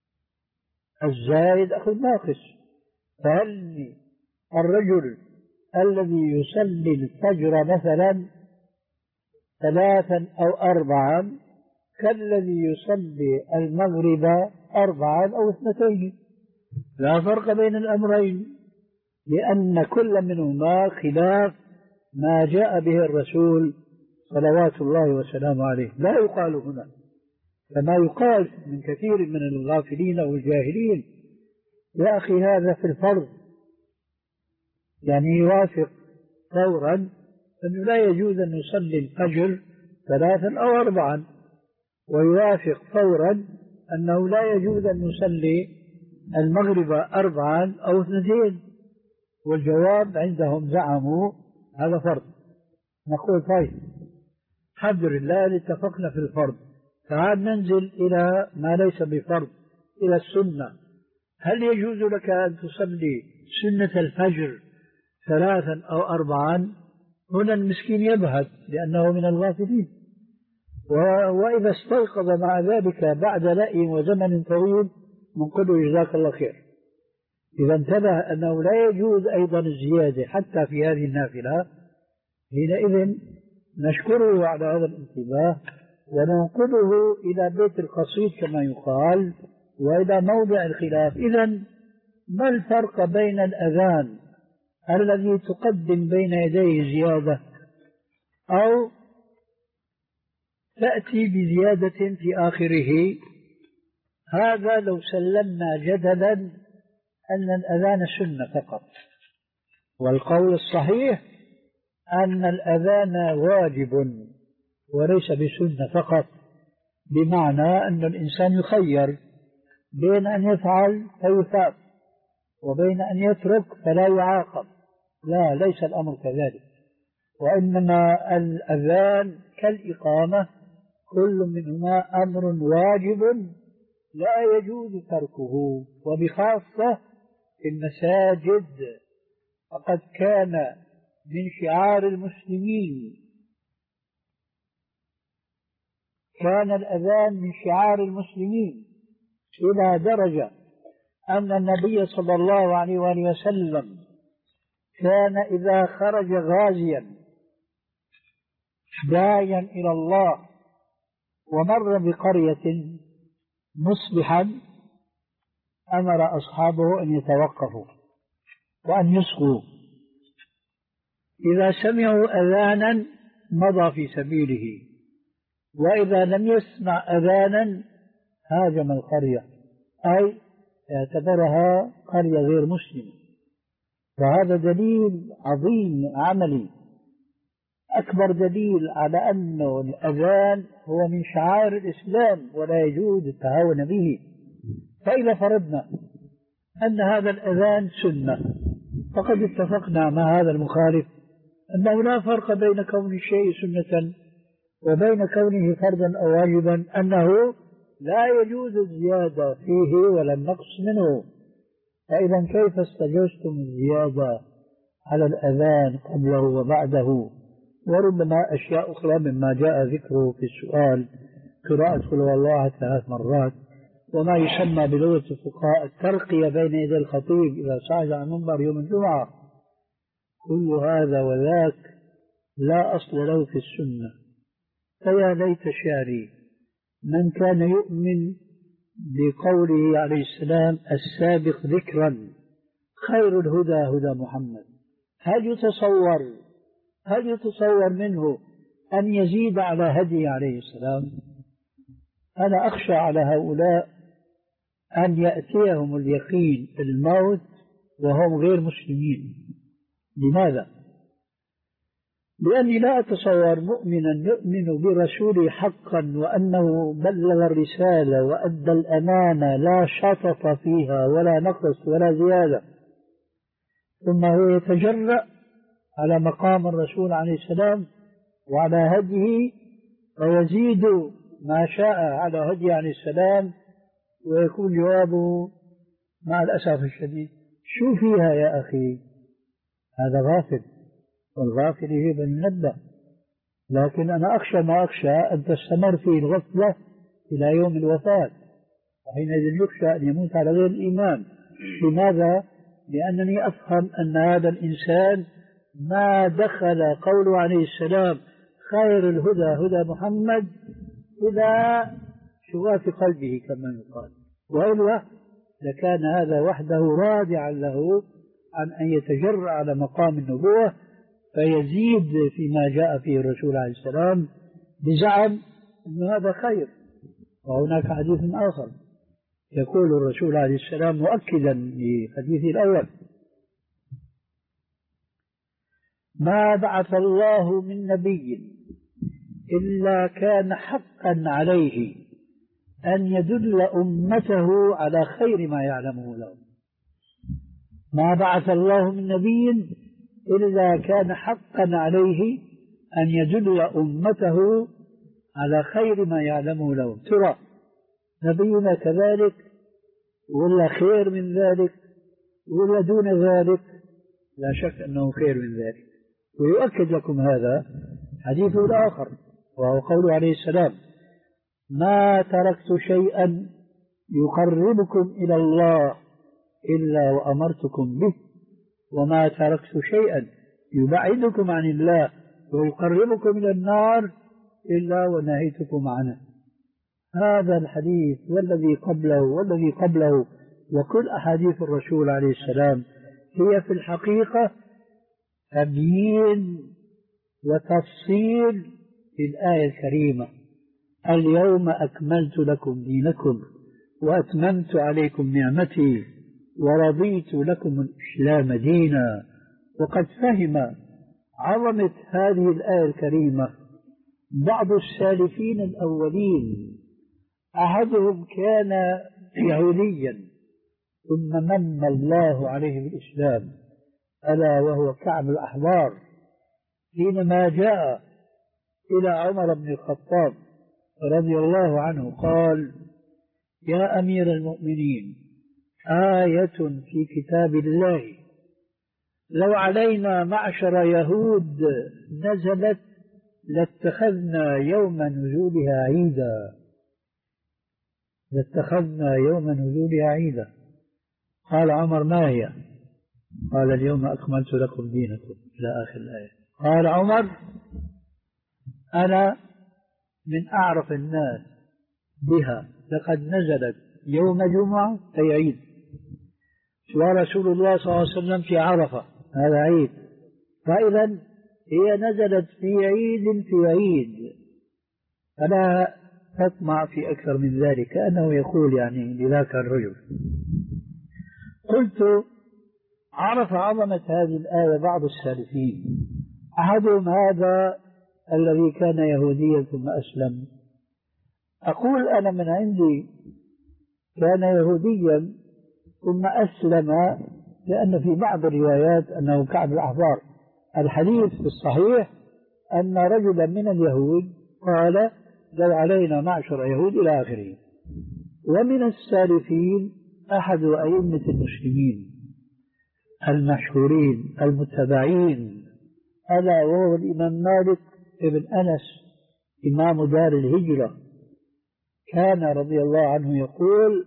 الزايد أخذ ناقص. فهل الرجل الذي يصلي الفجر مثلا ثلاثا أو أربعا كالذي يصلي المغرب أربعا أو اثنتين، لا فرق بين الأمرين، لأن كل منهما خلاف ما جاء به الرسول صلوات الله وسلامه عليه. لا يقال هنا كما يقال من كثير من الغافلين أو الجاهلين: يا أخي هذا في الفرض، يعني يوافق فورا أنه لا يجوز أن يصلي الفجر ثلاثا أو أربعا، ويوافق فورا أنه لا يجوز أن يصلي المغرب أربعا أو اثنتين، والجواب عندهم زعموا هذا فرض. نقول طيب الحمد لله اتفقنا في الفرض، تعال ننزل إلى ما ليس بفرض، إلى السنة. هل يجوز لك أن تصلي سنة الفجر ثلاثا أو أربعا؟ هنا المسكين يبهت لأنه من الغافلين، وإذا استيقظ مع ذلك بعد لأي وزمن طويل نقول له جزاك الله خير. إذا انتبه أنه لا يجوز أيضا الزيادة حتى في هذه النافلة، حينئذ نشكره على هذا الانتباه وننقله إلى بيت القصيد كما يقال وإلى موضع الخلاف. إذا ما الفرق بين الأذان الذي تقدم بين يديه زيادة أو تأتي بزيادة في آخره؟ هذا لو سلمنا جدلا أن الأذان سنة فقط، والقول الصحيح أن الأذان واجب وليس بسنة فقط، بمعنى أن الإنسان يخير بين أن يفعل فيثاب وبين أن يترك فلا يعاقب. لا، ليس الأمر كذلك، وإنما الأذان كالإقامة كل منهما أمر واجب لا يجوز تركه، وبخاصة في المساجد، فقد كان من شعار المسلمين، كان الأذان من شعار المسلمين إلى درجة أن النبي صلى الله عليه وآله وسلم كان إذا خرج غازيا داعيا إلى الله ومر بقرية مصبحا أمر أصحابه أن يتوقفوا وأن يصغوا، إذا سمعوا أذانا مضى في سبيله، وإذا لم يسمع أذانا هاجم القرية، أي اعتبرها قرية غير مسلمة. وهذا دليل عظيم عملي، أكبر دليل على أن الأذان هو من شعائر الإسلام ولا يجوز التهاون به. فإذا فرضنا أن هذا الأذان سنة، فقد اتفقنا مع هذا المخالف أنه لا فرق بين كون الشيء سنة وبين كونه فرضا أو واجبا، أنه لا يجوز الزيادة فيه ولا النقص منه. فإذا كيف استجوزتم الزيادة على الأذان قبله وبعده؟ وربما أشياء أخرى مما جاء ذكره في السؤال، قراءة قل هو الله ثلاث مرات، وما يسمى بلغة الفقهاء الترقية بين يدي الخطيب إذا صعد عن المنبر يوم الجمعة، كل هذا وذاك لا أصل له في السنة. فيا ليت شعري من كان يؤمن بقوله عليه السلام السابق ذكرا خير الهدى هدى محمد. هل يتصور هل يتصور منه أن يزيد على هدي عليه السلام؟ أنا أخشى على هؤلاء أن يأتيهم اليقين الموت وهم غير مسلمين. لماذا؟ لأني لا أتصور مؤمنا يؤمن برسوله حقا وأنه بلغ الرسالة وأدى الأمانة لا شطط فيها ولا نقص ولا زيادة، ثم هو يتجرأ على مقام الرسول عليه السلام وعلى هديه ويزيد ما شاء على هدي عليه السلام، ويكون جوابه مع الأسف الشديد شو فيها يا أخي؟ هذا غافل، والغافل يجب أن ينبه. لكن أنا أخشى ما أخشى أن تستمر فيه الغفلة إلى يوم الوفاة، وحينئذ يخشى أن يموت على غير الإيمان. لماذا؟ لأنني أفهم أن هذا الإنسان ما دخل قوله عليه السلام خير الهدى هدى محمد إلى شواف قلبه كما يقال، وإلا لكان هذا وحده رادعا له عن أن يتجرأ على مقام النبوة فيزيد فيما جاء فيه الرسول عليه السلام بزعم أن هذا خير. وهناك حديث آخر يقول الرسول عليه السلام مؤكدا لحديثه الأول: ما بعث الله من نبي إلا كان حقا عليه أن يدل أمته على خير ما يعلمه لهم. ما بعث الله من نبي إلا كان حقا عليه أن يدل أمته على خير ما يعلمه لهم. ترى نبينا كذلك ولا خير من ذلك ولا دون ذلك؟ لا شك أنه خير من ذلك. ويؤكد لكم هذا حديثه الآخر وهو قوله عليه السلام: ما تركت شيئا يقربكم إلى الله إلا وأمرتكم به، وما تركت شيئا يبعدكم عن الله ويقربكم إلى النار إلا ونهيتكم عنه. هذا الحديث والذي قبله والذي قبله وكل أحاديث الرسول عليه السلام هي في الحقيقة تبيين وتفصيل في الآية الكريمة: اليوم أكملت لكم دينكم وأتممت عليكم نعمتي ورضيت لكم الإسلام دينا. وقد فهم عظمة هذه الآية الكريمة بعض السالفين الأولين. أحدهم كان يهوديا ثم من الله عليه بالإسلام، ألا وهو كعب الأحبار، حينما جاء إلى عمر بن الخطاب رضي الله عنه قال: يا أمير المؤمنين، آية في كتاب الله لو علينا معشر يهود نزلت لاتخذنا يوم نزولها عيدا، لاتخذنا يوم نزولها عيدا. قال عمر: ما هي؟ قال: اليوم أكملت لكم دينكم إلى آخر الآية. قال عمر: أنا من أعرف الناس بها، لقد نزلت يوم جمعة أي عيد، ورسول الله صلى الله عليه وسلم في عرفة، هذا عيد، فإذا هي نزلت في عيد في عيد، فلا تطمع في أكثر من ذلك، كأنه يقول يعني لذاك الرجل. قلت: عرف عظمة هذه الآية بعض السالفين، أحدهم هذا الذي كان يهوديا ثم أسلم. أقول أنا من عندي كان يهوديا ثم أسلم، لأن في بعض الروايات أنه كعب الأحبار. الحديث في الصحيح أن رجلا من اليهود قال: لو علينا معشر يهود إلى آخره. ومن السالفين أحد أئمة المسلمين المشهورين المتبعين، ألا وهو الإمام مالك ابن أنس إمام دار الهجرة، كان رضي الله عنه يقول: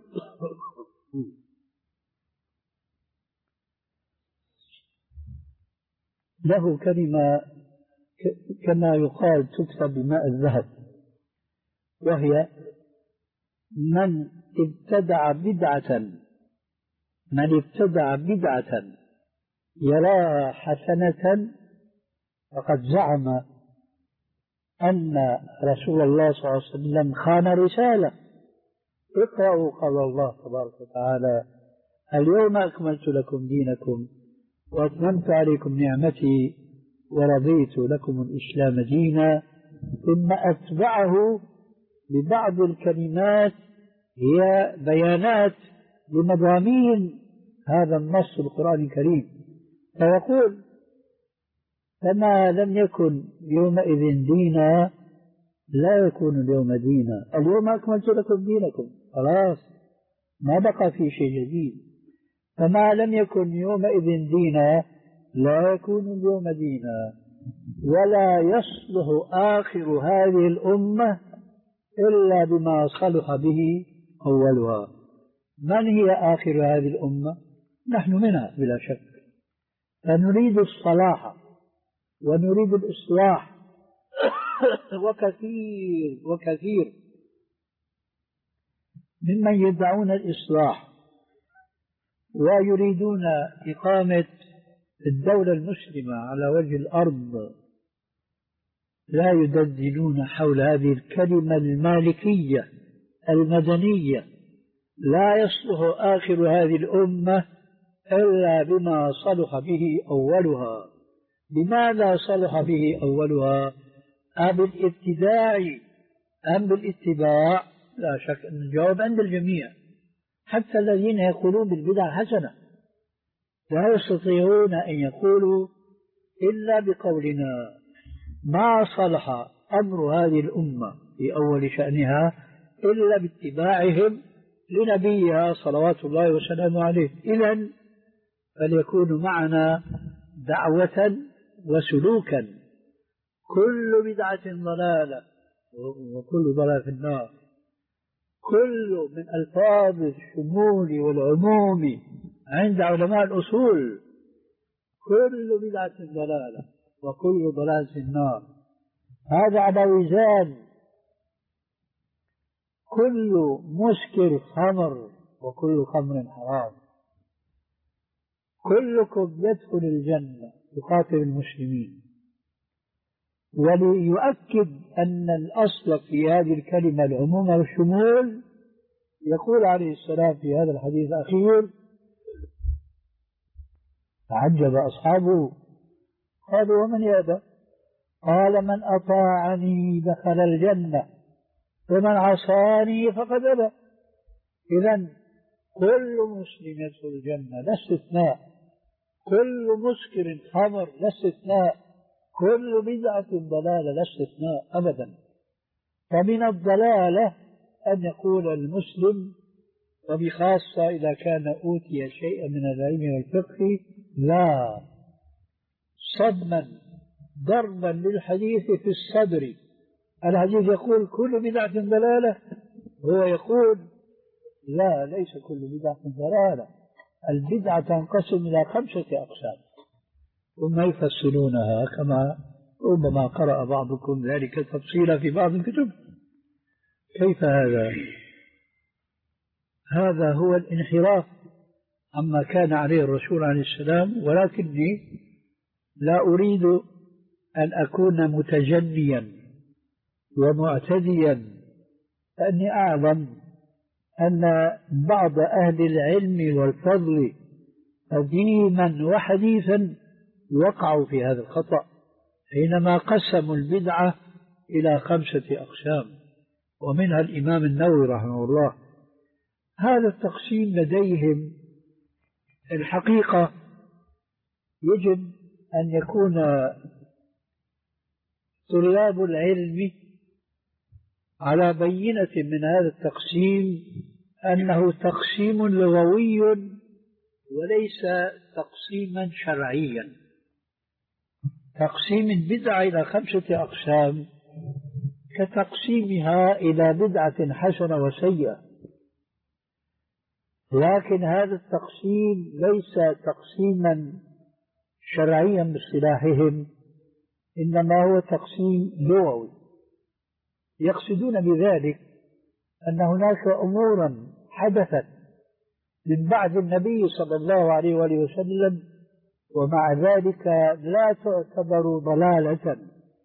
له كلمة كما يقال تكتب بماء الذهب، وهي: من ابتدع بدعة من ابتدع بدعة يراها حسنة فقد زعم أن رسول الله صلى الله عليه وسلم خان رسالة. اقرأوا قال الله تبارك وتعالى: اليوم أكملت لكم دينكم وأتممت عليكم نعمتي ورضيت لكم الإسلام دينا، ثم أتبعه ببعض الكلمات هي بيانات لمضامين هذا النص القرآني الكريم، فيقول: فما لم يكن يومئذ دينا لا يكون اليوم دينا، اليوم أكملت لكم دينكم، خلاص ما بقى في شيء جديد. فما لم يكن يومئذ دينا لا يكون اليوم دينا، ولا يصلح آخر هذه الأمة إلا بما صلح به أولها. من هي آخر هذه الأمة؟ نحن منها بلا شك، فنريد الصلاح ونريد الإصلاح. وكثير وكثير ممن يدعون الإصلاح ويريدون إقامة الدولة المسلمة على وجه الأرض لا يدندنون حول هذه الكلمة المالكية المدنية. لا يصلح آخر هذه الأمة إلا بما صلح به أولها. لماذا صلح به أولها؟ أم بالابتداع أم بالاتباع؟ لا شك أن الجواب عند الجميع، حتى الذين يقولون بالبدع حسنة لا يستطيعون أن يقولوا إلا بقولنا ما صلح أمر هذه الأمة في أول شأنها إلا باتباعهم لنبيها صلوات الله وسلامه عليه. إذن فليكون معنا دعوة وسلوكا. كل بدعة ضلالة وكل ضلالة في النار. كل من ألفاظ الشمول والعموم عند علماء الأصول. كل بدعة ضلالة وكل ضلالة في النار. هذا على وزان كل مسكر خمر وكل خمر حرام. كلكم يدخل الجنة يقاتل المسلمين. وليؤكد أن الأصل في هذه الكلمة العموم والشمول يقول عليه السلام في هذا الحديث الأخير: تعجب أصحابه قالوا ومن يأبى؟ قال من أطاعني دخل الجنة ومن عصاني فقد أبى. إذن كل مسلم يدخل الجنة لا استثناء. كل مسكر خمر لا استثناء. كل بدعة ضلالة لا استثناء أبدا. فمن الضلالة أن يقول المسلم، وبخاصة إذا كان أوتي شيئا من العلم والفقه، لا، صدما ضربا للحديث في الصدر. الحديث يقول كل بدعة ضلالة، هو يقول لا، ليس كل بدعة ضلالة. البدعة تنقسم إلى خمسة أقسام ثم يفصلونها كما ربما قرأ بعضكم ذلك تفصيلا في بعض الكتب. كيف هذا؟ هذا هو الانحراف عما كان عليه الرسول عليه السلام. ولكني لا أريد أن أكون متجنيا ومعتديا، لأني أعلم أن بعض أهل العلم والفضل قديما وحديثا وقعوا في هذا الخطأ حينما قسموا البدعة إلى خمسة أقسام، ومنها الإمام النووي رحمه الله. هذا التقسيم لديهم الحقيقة يجب أن يكون طلاب العلم على بينة من هذا التقسيم أنه تقسيم لغوي وليس تقسيما شرعيا. تقسيم البدعة إلى خمسة أقسام كتقسيمها إلى بدعة حسنة وسيئة، لكن هذا التقسيم ليس تقسيما شرعيا باصطلاحهم، إنما هو تقسيم لغوي. يقصدون بذلك أن هناك أمورا حدثت من بعد النبي صلى الله عليه وآله وسلم ومع ذلك لا تعتبر ضلالة،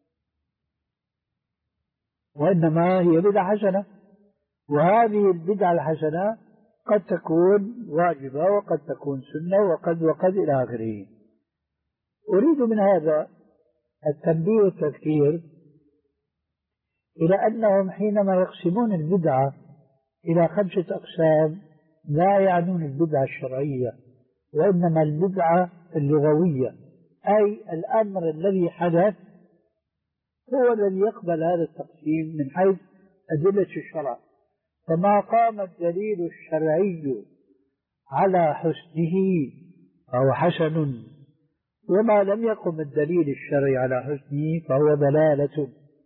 وإنما هي بدعة حسنة، وهذه البدعة الحسنة قد تكون واجبة وقد تكون سنة وقد وقد إلى آخره. أريد من هذا التنبيه والتذكير إلى أنهم حينما يقسمون البدعة إلى خمسة أقسام لا يعنون البدعة الشرعية، وإنما البدعة اللغوية، أي الأمر الذي حدث هو الذي يقبل هذا التقسيم من حيث أدلة الشرع. فما قام الدليل الشرعي على حسنه فهو حسن، وما لم يقم الدليل الشرعي على حسنه فهو ضلالة.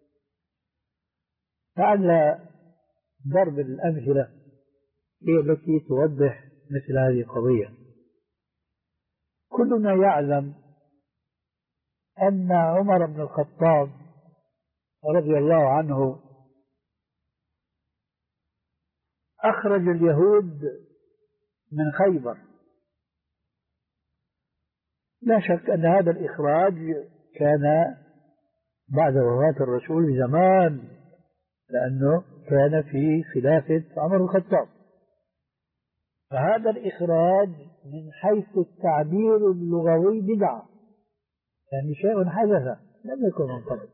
لعل ضرب الأمثلة هي التي توضح مثل هذه القضية. كلنا يعلم أن عمر بن الخطاب رضي الله عنه أخرج اليهود من خيبر. لا شك أن هذا الإخراج كان بعد وفاة الرسول بزمان، لأنه كان في خلافة عمر بن الخطاب. فهذا الإخراج من حيث التعبير اللغوي بدعة، يعني شيء حدث لم يكن من قبل.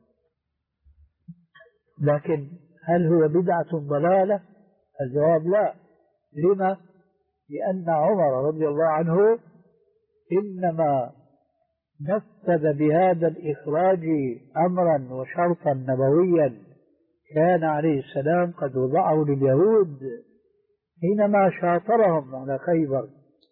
لكن هل هو بدعة ضلالة؟ الجواب لا. لما؟ لأن عمر رضي الله عنه إنما نفذ بهذا الإخراج أمرا وشرطا نبويا كان عليه السلام قد وضعه لليهود حينما شاطرهم على خيبر،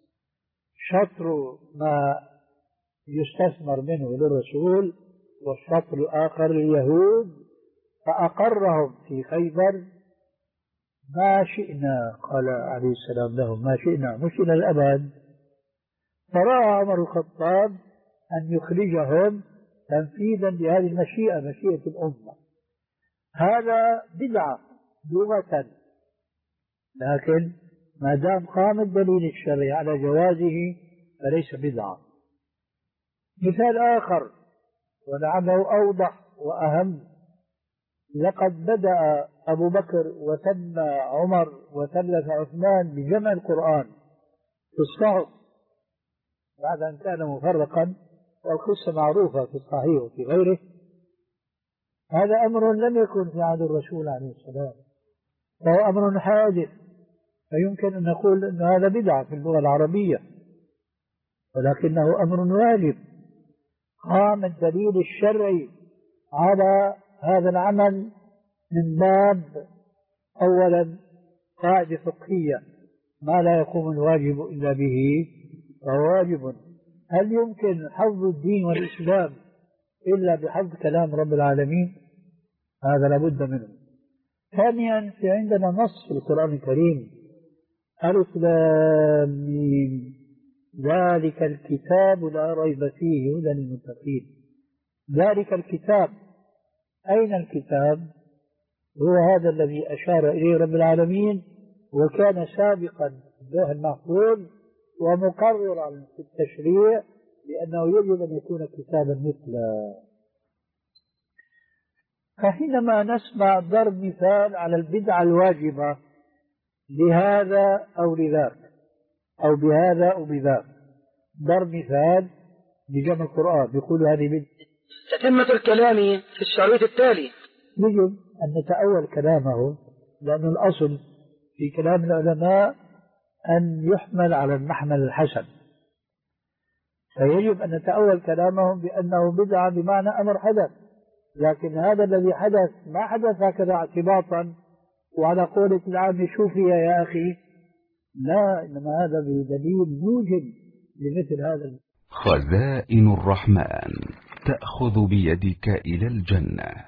شطر ما يستثمر منه للرسول والشطر الآخر لليهود، فأقرهم في خيبر ما شئنا، قال عليه السلام لهم ما شئنا مش إلى الأبد. فرأى عمر الخطاب أن يخرجهم تنفيذا لهذه المشيئة، مشيئة الأمة. هذا بدعة لغة، لكن ما دام قام الدليل الشرعي على جوازه فليس بدعة. مثال آخر ولعله أوضح وأهم: لقد بدأ أبو بكر وثنى عمر وثلث عثمان بجمع القرآن في الصحف بعد أن كان مفرقا، والقصة معروفة في الصحيح وفي غيره. هذا أمر لم يكن في عهد الرسول عليه السلام، فهو أمر حادث، فيمكن أن نقول أن هذا بدعة في اللغة العربية، ولكنه أمر واجب. قام الدليل الشرعي على هذا العمل من باب أولا قاعدة فقهية: ما لا يقوم الواجب إلا به فهو واجب. هل يمكن حفظ الدين والإسلام إلا بحفظ كلام رب العالمين؟ هذا لابد منه. ثانيا، في عندنا نص في القرآن الكريم: ألف لام ميم ذلك الكتاب لا ريب فيه هدى للمتقين. ذلك الكتاب، أين الكتاب؟ هو هذا الذي أشار إليه رب العالمين، وكان سابقا في اللوح المحفوظ ومقررا في التشريع لأنه يجب أن يكون كتابا مثله. فحينما نسمع ضرب مثال على البدعة الواجبة لهذا أو لذاك أو بهذا أو بذاك، ضرب مثال لجمع القرآن يقول هذه بدعة، تتمة الكلام في الشريط التالي. يجب أن نتأول كلامه، لأن الأصل في كلام العلماء أن يحمل على المحمل الحسن، فيجب أن نتأول كلامهم بأنه بدعة بمعنى أمر حدث. لكن هذا الذي حدث ما حدث هكذا اعتباطا وعلى قولة العام شوفي يا أخي، لا، إنما هذا بدليل موجب لمثل هذا. خزائن الرحمن تأخذ بيدك إلى الجنة.